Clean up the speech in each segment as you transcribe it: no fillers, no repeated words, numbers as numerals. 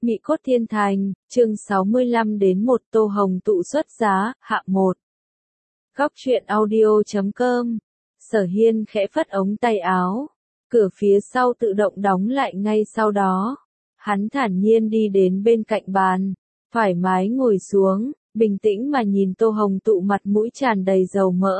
Mị cốt thiên thành, chương 65 đến 1 Tô Hồng Tụ xuất giá, hạ 1. Góc truyện audio.com. Sở Hiên khẽ phất ống tay áo. Cửa phía sau tự động đóng lại ngay sau đó. Hắn thản nhiên đi đến bên cạnh bàn. Thoải mái ngồi xuống, bình tĩnh mà nhìn Tô Hồng Tụ mặt mũi tràn đầy dầu mỡ.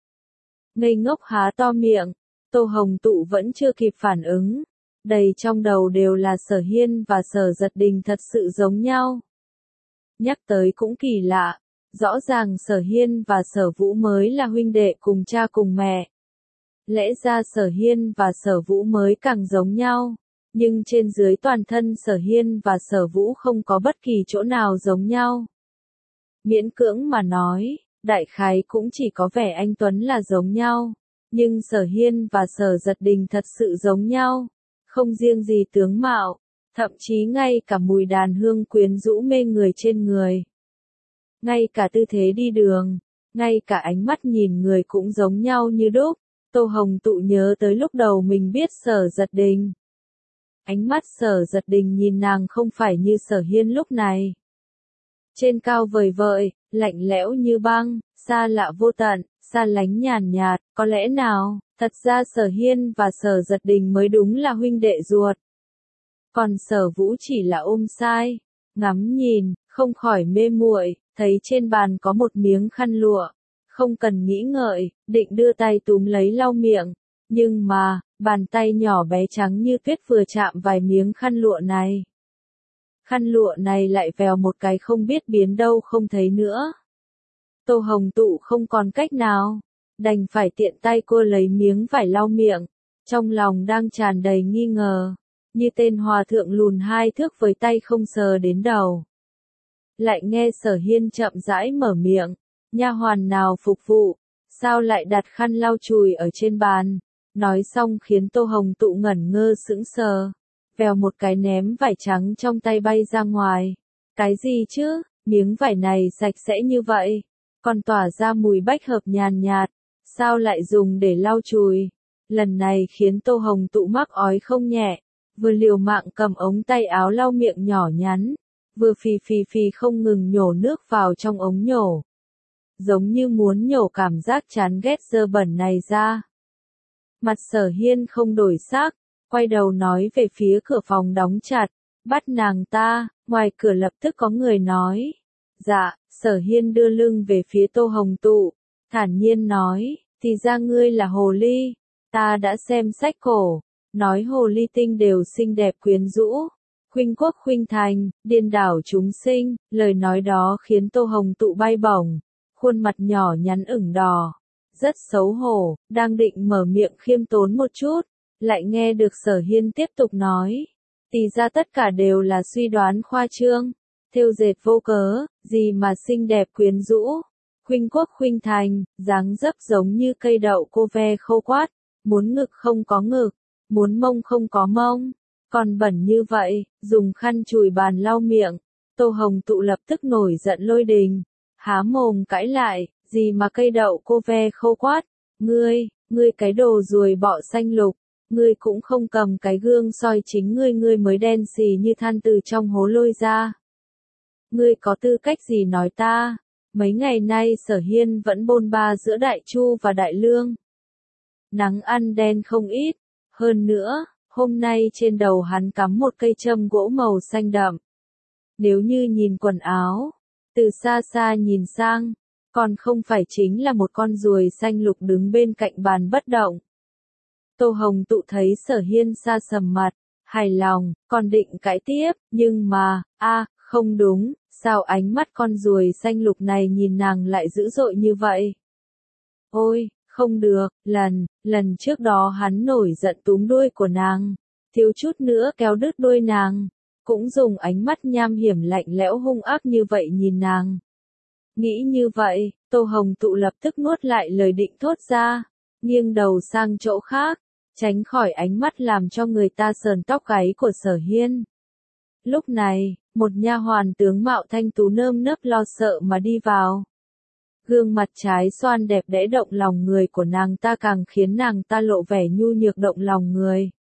Ngây ngốc há to miệng. Tô Hồng Tụ vẫn chưa kịp phản ứng. Đầy trong đầu đều là Sở Hiên và Sở Giật Đình thật sự giống nhau. Nhắc tới cũng kỳ lạ, rõ ràng Sở Hiên và Sở Vũ mới là huynh đệ cùng cha cùng mẹ. Lẽ ra Sở Hiên và Sở Vũ mới càng giống nhau, nhưng trên dưới toàn thân Sở Hiên và Sở Vũ không có bất kỳ chỗ nào giống nhau. Miễn cưỡng mà nói, đại khái cũng chỉ có vẻ anh Tuấn là giống nhau, nhưng Sở Hiên và Sở Giật Đình thật sự giống nhau. Không riêng gì tướng mạo, thậm chí ngay cả mùi đàn hương quyến rũ mê người trên người. Ngay cả tư thế đi đường, ngay cả ánh mắt nhìn người cũng giống nhau như đúc. Tô Hồng Tụ nhớ tới lúc đầu mình biết Sở Giật Đình. Ánh mắt Sở Giật Đình nhìn nàng không phải như Sở Hiên lúc này. Trên cao vời vợi, lạnh lẽo như băng, xa lạ vô tận, xa lánh nhàn nhạt, có lẽ nào, thật ra Sở Hiên và Sở Giật Đình mới đúng là huynh đệ ruột. Còn Sở Vũ chỉ là ôm sai, ngắm nhìn, không khỏi mê muội, thấy trên bàn có một miếng khăn lụa, không cần nghĩ ngợi, định đưa tay túm lấy lau miệng, nhưng mà, bàn tay nhỏ bé trắng như tuyết vừa chạm vài miếng khăn lụa này. Khăn lụa này lại vèo một cái không biết biến đâu không thấy nữa. Tô Hồng Tụ không còn cách nào, đành phải tiện tay cô lấy miếng vải lau miệng, trong lòng đang tràn đầy nghi ngờ, như tên hòa thượng lùn 2 thước với tay không sờ đến đầu. Lại nghe Sở Hiên chậm rãi mở miệng, nha hoàn nào phục vụ, sao lại đặt khăn lau chùi ở trên bàn, nói xong khiến Tô Hồng Tụ ngẩn ngơ sững sờ, vèo một cái ném vải trắng trong tay bay ra ngoài. Cái gì chứ, miếng vải này sạch sẽ như vậy, còn tỏa ra mùi bách hợp nhàn nhạt, sao lại dùng để lau chùi. Lần này khiến Tô Hồng Tụ mắc ói không nhẹ, vừa liều mạng cầm ống tay áo lau miệng nhỏ nhắn, vừa phì không ngừng nhổ nước vào trong ống nhổ. Giống như muốn nhổ cảm giác chán ghét dơ bẩn này ra. Mặt Sở Hiên không đổi sắc, quay đầu nói về phía cửa phòng đóng chặt, bắt nàng ta. Ngoài cửa lập tức có người nói. Dạ, Sở Hiên đưa lưng về phía Tô Hồng Tụ, thản nhiên nói, thì ra ngươi là hồ ly, ta đã xem sách cổ, nói hồ ly tinh đều xinh đẹp quyến rũ, khuynh quốc khuynh thành, điên đảo chúng sinh, lời nói đó khiến Tô Hồng Tụ bay bổng, khuôn mặt nhỏ nhắn ửng đỏ, rất xấu hổ, đang định mở miệng khiêm tốn một chút, lại nghe được Sở Hiên tiếp tục nói, thì ra tất cả đều là suy đoán khoa trương. Thêu dệt vô cớ, gì mà xinh đẹp quyến rũ, khuynh quốc khuynh thành, dáng dấp giống như cây đậu cô ve khô quát, muốn ngực không có ngực, muốn mông không có mông, còn bẩn như vậy, dùng khăn chùi bàn lau miệng. Tô Hồng Tụ lập tức nổi giận lôi đình, há mồm cãi lại, gì mà cây đậu cô ve khô quát, ngươi cái đồ ruồi bọ xanh lục. Ngươi cũng không cầm cái gương soi chính ngươi mới đen xì như than từ trong hố lôi ra. Ngươi có tư cách gì nói ta? Mấy ngày nay Sở Hiên vẫn bôn ba giữa Đại Chu và Đại Lương. Nắng ăn đen không ít. Hơn nữa, hôm nay trên đầu hắn cắm một cây châm gỗ màu xanh đậm. Nếu như nhìn quần áo, từ xa xa nhìn sang, còn không phải chính là một con ruồi xanh lục đứng bên cạnh bàn bất động. Tô Hồng Tụ thấy Sở Hiên xa sầm mặt, hài lòng, còn định cãi tiếp, nhưng mà, không đúng, sao ánh mắt con ruồi xanh lục này nhìn nàng lại dữ dội như vậy? Ôi, không được, lần trước đó hắn nổi giận túm đuôi của nàng, thiếu chút nữa kéo đứt đuôi nàng, cũng dùng ánh mắt nham hiểm lạnh lẽo hung ác như vậy nhìn nàng. Nghĩ như vậy, Tô Hồng Tụ lập tức nuốt lại lời định thốt ra, nghiêng đầu sang chỗ khác, tránh khỏi ánh mắt làm cho người ta sờn tóc gáy của Sở Hiên. Lúc này, một nha hoàn tướng mạo thanh tú nơm nớp lo sợ mà đi vào. Gương mặt trái xoan đẹp đẽ động lòng người của nàng ta càng khiến nàng ta lộ vẻ nhu nhược động lòng người.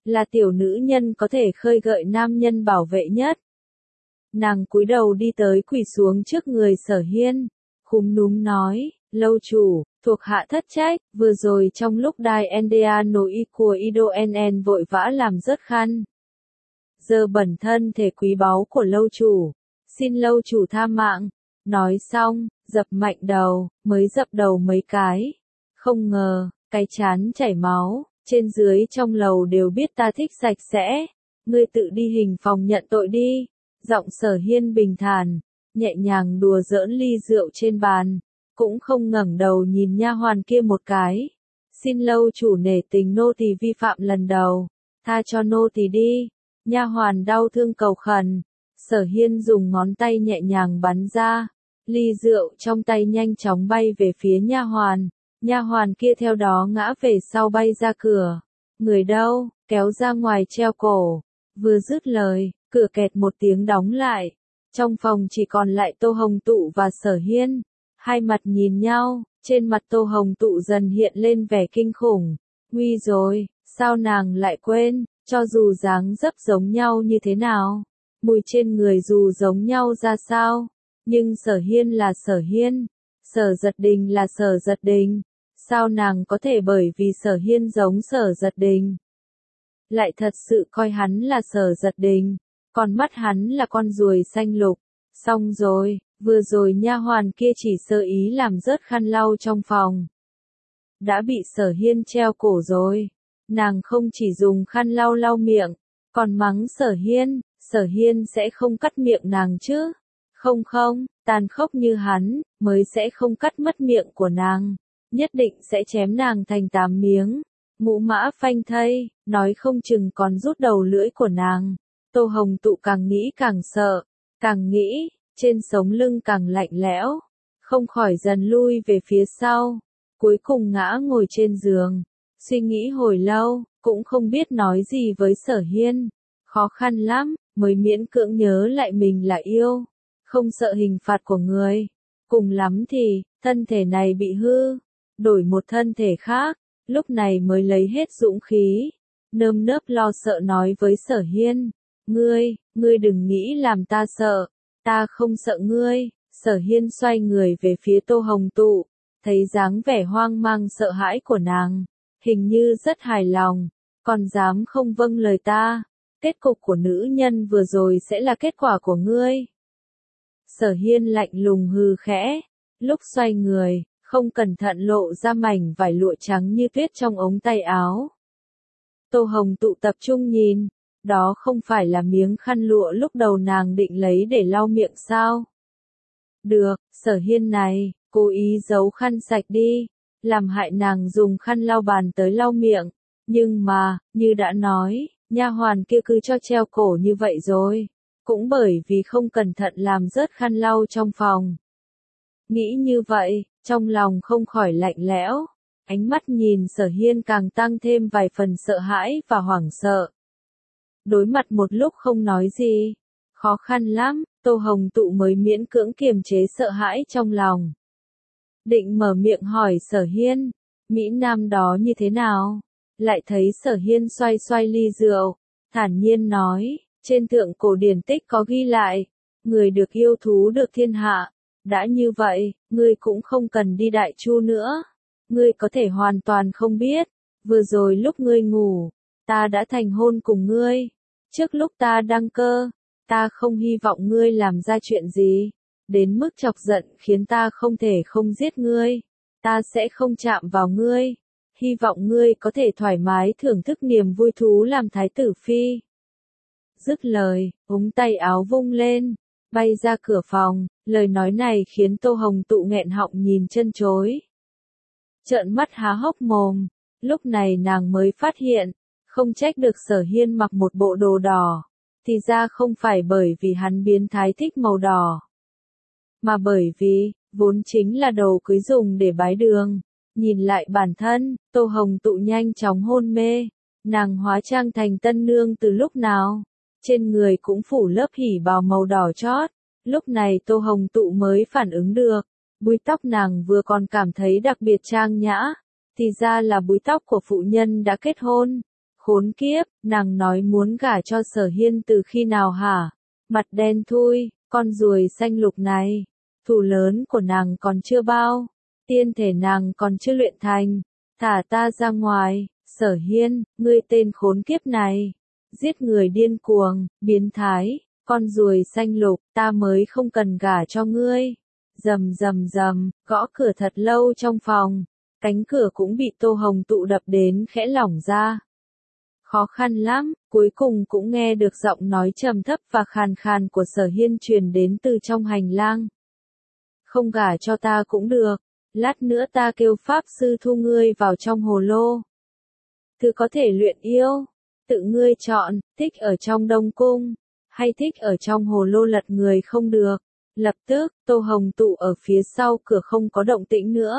là tiểu nữ nhân có thể khơi gợi nam nhân bảo vệ nhất. Nàng cúi đầu đi tới quỳ xuống trước người Sở Hiên, cúm núm nói, lâu chủ, thuộc hạ thất trách, vừa rồi trong lúc đai NDA nội y của Ido NN vội vã làm rớt khăn. Giờ bẩn thân thể quý báu của lâu chủ, xin lâu chủ tha mạng. Nói xong, dập mạnh đầu, mới dập đầu mấy cái. Không ngờ, cái chán chảy máu, trên dưới trong lầu đều biết ta thích sạch sẽ. Ngươi tự đi hình phòng nhận tội đi. Giọng Sở Hiên bình thản, nhẹ nhàng đùa giỡn ly rượu trên bàn, cũng không ngẩng đầu nhìn nha hoàn kia một cái. Xin lâu chủ nể tình nô tỳ vi phạm lần đầu, tha cho nô tỳ đi. Nha hoàn đau thương cầu khẩn. Sở Hiên dùng ngón tay nhẹ nhàng bắn ra, ly rượu trong tay nhanh chóng bay về phía nha hoàn. Nha hoàn kia theo đó ngã về sau bay ra cửa. Người đâu, kéo ra ngoài treo cổ. Vừa dứt lời, cửa kẹt một tiếng đóng lại. Trong phòng chỉ còn lại Tô Hồng Tụ và Sở Hiên. Hai mặt nhìn nhau, trên mặt Tô Hồng Tụ dần hiện lên vẻ kinh khủng. Nguy rồi, sao nàng lại quên, cho dù dáng dấp giống nhau như thế nào, mùi trên người dù giống nhau ra sao, nhưng Sở Hiên là Sở Hiên, Sở Giật Đình là Sở Giật Đình. Sao nàng có thể bởi vì Sở Hiên giống Sở Giật Đình, lại thật sự coi hắn là Sở Giật Đình, còn mắt hắn là con ruồi xanh lục. Xong rồi, vừa rồi nha hoàn kia chỉ sơ ý làm rớt khăn lau trong phòng, đã bị Sở Hiên treo cổ rồi. Nàng không chỉ dùng khăn lau lau miệng, còn mắng Sở Hiên sẽ không cắt miệng nàng chứ? Không không, tàn khốc như hắn, mới sẽ không cắt mất miệng của nàng, nhất định sẽ chém nàng thành 8 miếng. Ngũ mã phanh thây, nói không chừng còn rút đầu lưỡi của nàng. Tô Hồng Tụ càng nghĩ càng sợ, càng nghĩ, trên sống lưng càng lạnh lẽo, không khỏi dần lui về phía sau, cuối cùng ngã ngồi trên giường, suy nghĩ hồi lâu, cũng không biết nói gì với Sở Hiên, khó khăn lắm, mới miễn cưỡng nhớ lại mình là yêu, không sợ hình phạt của người, cùng lắm thì, thân thể này bị hư, đổi một thân thể khác, lúc này mới lấy hết dũng khí, nơm nớp lo sợ nói với Sở Hiên, ngươi đừng nghĩ làm ta sợ, ta không sợ ngươi. Sở Hiên xoay người về phía Tô Hồng Tụ, thấy dáng vẻ hoang mang sợ hãi của nàng, hình như rất hài lòng, còn dám không vâng lời ta, kết cục của nữ nhân vừa rồi sẽ là kết quả của ngươi. Sở Hiên lạnh lùng hừ khẽ, lúc xoay người, không cẩn thận lộ ra mảnh vải lụa trắng như tuyết trong ống tay áo. Tô Hồng Tụ tập trung nhìn, đó không phải là miếng khăn lụa lúc đầu nàng định lấy để lau miệng sao? Được, Sở Hiên này, cố ý giấu khăn sạch đi, làm hại nàng dùng khăn lau bàn tới lau miệng, nhưng mà, như đã nói, nha hoàn kia cứ cho treo cổ như vậy rồi, cũng bởi vì không cẩn thận làm rớt khăn lau trong phòng. Nghĩ như vậy, trong lòng không khỏi lạnh lẽo, ánh mắt nhìn Sở Hiên càng tăng thêm vài phần sợ hãi và hoảng sợ. Đối mặt một lúc không nói gì, khó khăn lắm, Tô Hồng Tụ mới miễn cưỡng kiềm chế sợ hãi trong lòng. Định mở miệng hỏi Sở Hiên, Mỹ Nam đó như thế nào? Lại thấy Sở Hiên xoay xoay ly rượu, thản nhiên nói, trên thượng cổ điển tích có ghi lại, người được yêu thú được thiên hạ. Đã như vậy, ngươi cũng không cần đi Đại Chu nữa. Ngươi có thể hoàn toàn không biết, vừa rồi lúc ngươi ngủ, ta đã thành hôn cùng ngươi. Trước lúc ta đăng cơ, ta không hy vọng ngươi làm ra chuyện gì, đến mức chọc giận khiến ta không thể không giết ngươi. Ta sẽ không chạm vào ngươi. Hy vọng ngươi có thể thoải mái thưởng thức niềm vui thú làm thái tử phi. Dứt lời, ống tay áo vung lên, bay ra cửa phòng, lời nói này khiến Tô Hồng Tụ nghẹn họng nhìn chân chối. Trợn mắt há hốc mồm, lúc này nàng mới phát hiện, không trách được Sở Hiên mặc một bộ đồ đỏ, thì ra không phải bởi vì hắn biến thái thích màu đỏ, mà bởi vì, vốn chính là đồ cưới dùng để bái đường. Nhìn lại bản thân, Tô Hồng Tụ nhanh chóng hôn mê, nàng hóa trang thành tân nương từ lúc nào, trên người cũng phủ lớp hỉ bào màu đỏ chót, lúc này Tô Hồng Tụ mới phản ứng được, búi tóc nàng vừa còn cảm thấy đặc biệt trang nhã, thì ra là búi tóc của phụ nhân đã kết hôn, Khốn kiếp, nàng nói muốn gả cho Sở Hiên từ khi nào hả? Mặt đen thui, con ruồi xanh lục này. Thù lớn của nàng còn chưa bao. Tiên thể nàng còn chưa luyện thành. Thả ta ra ngoài, Sở Hiên, ngươi tên khốn kiếp này. Giết người điên cuồng, biến thái, con ruồi xanh lục, ta mới không cần gả cho ngươi. Rầm rầm rầm, gõ cửa thật lâu trong phòng. Cánh cửa cũng bị Tô Hồng Tụ đập đến khẽ lỏng ra. Khó khăn lắm, cuối cùng cũng nghe được giọng nói trầm thấp và khàn khàn của Sở Hiên truyền đến từ trong hành lang. Không gả cho ta cũng được, lát nữa ta kêu pháp sư thu ngươi vào trong hồ lô. Thứ có thể luyện yêu, tự ngươi chọn, thích ở trong Đông Cung, hay thích ở trong hồ lô lật người không được. Lập tức, Tô Hồng Tụ ở phía sau cửa không có động tĩnh nữa.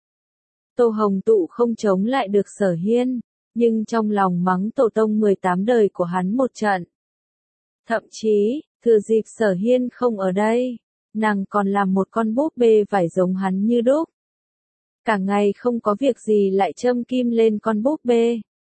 Tô Hồng Tụ không chống lại được Sở Hiên, nhưng trong lòng mắng tổ tông 18 đời của hắn một trận. Thậm chí, thừa dịp Sở Hiên không ở đây, nàng còn làm một con búp bê vải giống hắn như đúc. Cả ngày không có việc gì lại châm kim lên con búp bê.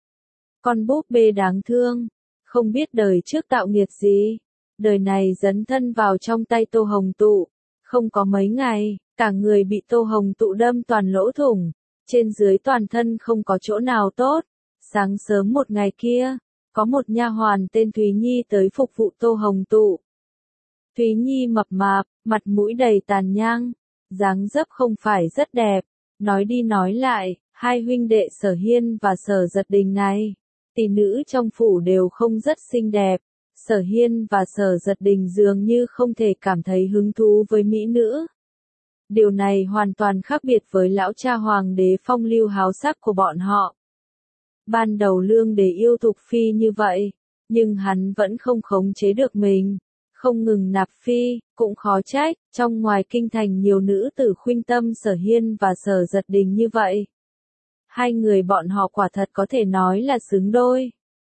Con búp bê đáng thương, không biết đời trước tạo nghiệt gì, đời này dấn thân vào trong tay Tô Hồng Tụ, không có mấy ngày, cả người bị Tô Hồng Tụ đâm toàn lỗ thủng, trên dưới toàn thân không có chỗ nào tốt. Sáng sớm một ngày kia, có một nha hoàn tên Thúy Nhi tới phục vụ Tô Hồng Tụ. Thúy Nhi mập mạp, mặt mũi đầy tàn nhang, dáng dấp không phải rất đẹp, nói đi nói lại, hai huynh đệ Sở Hiên và Sở Giật Đình này, tỷ nữ trong phủ đều không rất xinh đẹp. Sở Hiên và Sở Giật Đình dường như không thể cảm thấy hứng thú với mỹ nữ. Điều này hoàn toàn khác biệt với lão cha hoàng đế phong lưu háo sắc của bọn họ. Ban đầu Lương Đế yêu Thục Phi như vậy, nhưng hắn vẫn không khống chế được mình, không ngừng nạp phi, cũng khó trách, trong ngoài kinh thành nhiều nữ tử khuynh tâm Sở Hiên và Sở Giật Đình như vậy. Hai người bọn họ quả thật có thể nói là xứng đôi.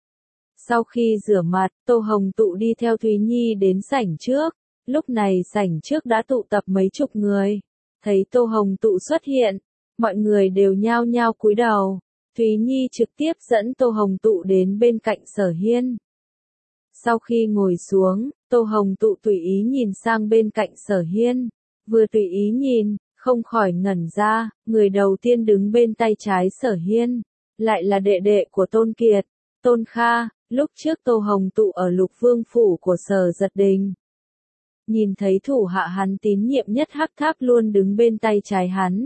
Sau khi rửa mặt, Tô Hồng Tụ đi theo Thúy Nhi đến sảnh trước, lúc này sảnh trước đã tụ tập mấy chục người. Thấy Tô Hồng Tụ xuất hiện, mọi người đều nhao nhao cúi đầu. Thúy Nhi trực tiếp dẫn Tô Hồng Tụ đến bên cạnh Sở Hiên. Sau khi ngồi xuống, Tô Hồng Tụ tùy ý nhìn sang bên cạnh Sở Hiên. Vừa tùy ý nhìn, không khỏi ngẩn ra, người đầu tiên đứng bên tay trái Sở Hiên, lại là đệ đệ của Tôn Kiệt, Tôn Kha, lúc trước Tô Hồng Tụ ở Lục Vương phủ của Sở Giật Đình. Nhìn thấy thủ hạ hắn tín nhiệm nhất Hắc Tháp luôn đứng bên tay trái hắn.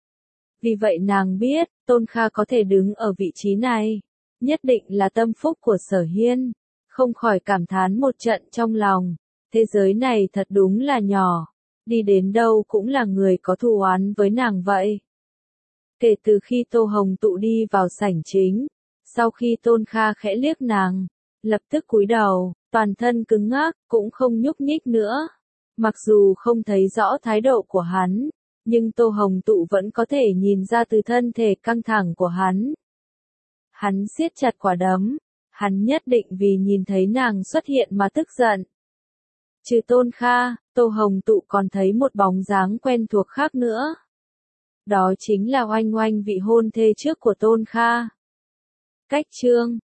Vì vậy nàng biết, Tôn Kha có thể đứng ở vị trí này, nhất định là tâm phúc của Sở Hiên, không khỏi cảm thán một trận trong lòng, thế giới này thật đúng là nhỏ, đi đến đâu cũng là người có thù oán với nàng vậy. Kể từ khi Tô Hồng Tụ đi vào sảnh chính, sau khi Tôn Kha khẽ liếc nàng, lập tức cúi đầu, toàn thân cứng ngắc, cũng không nhúc nhích nữa. Mặc dù không thấy rõ thái độ của hắn, nhưng Tô Hồng Tụ vẫn có thể nhìn ra từ thân thể căng thẳng của hắn. Hắn siết chặt quả đấm, hắn nhất định vì nhìn thấy nàng xuất hiện mà tức giận. Trừ Tôn Kha, Tô Hồng Tụ còn thấy một bóng dáng quen thuộc khác nữa. Đó chính là Oanh Oanh vị hôn thê trước của Tôn Kha. Cách chương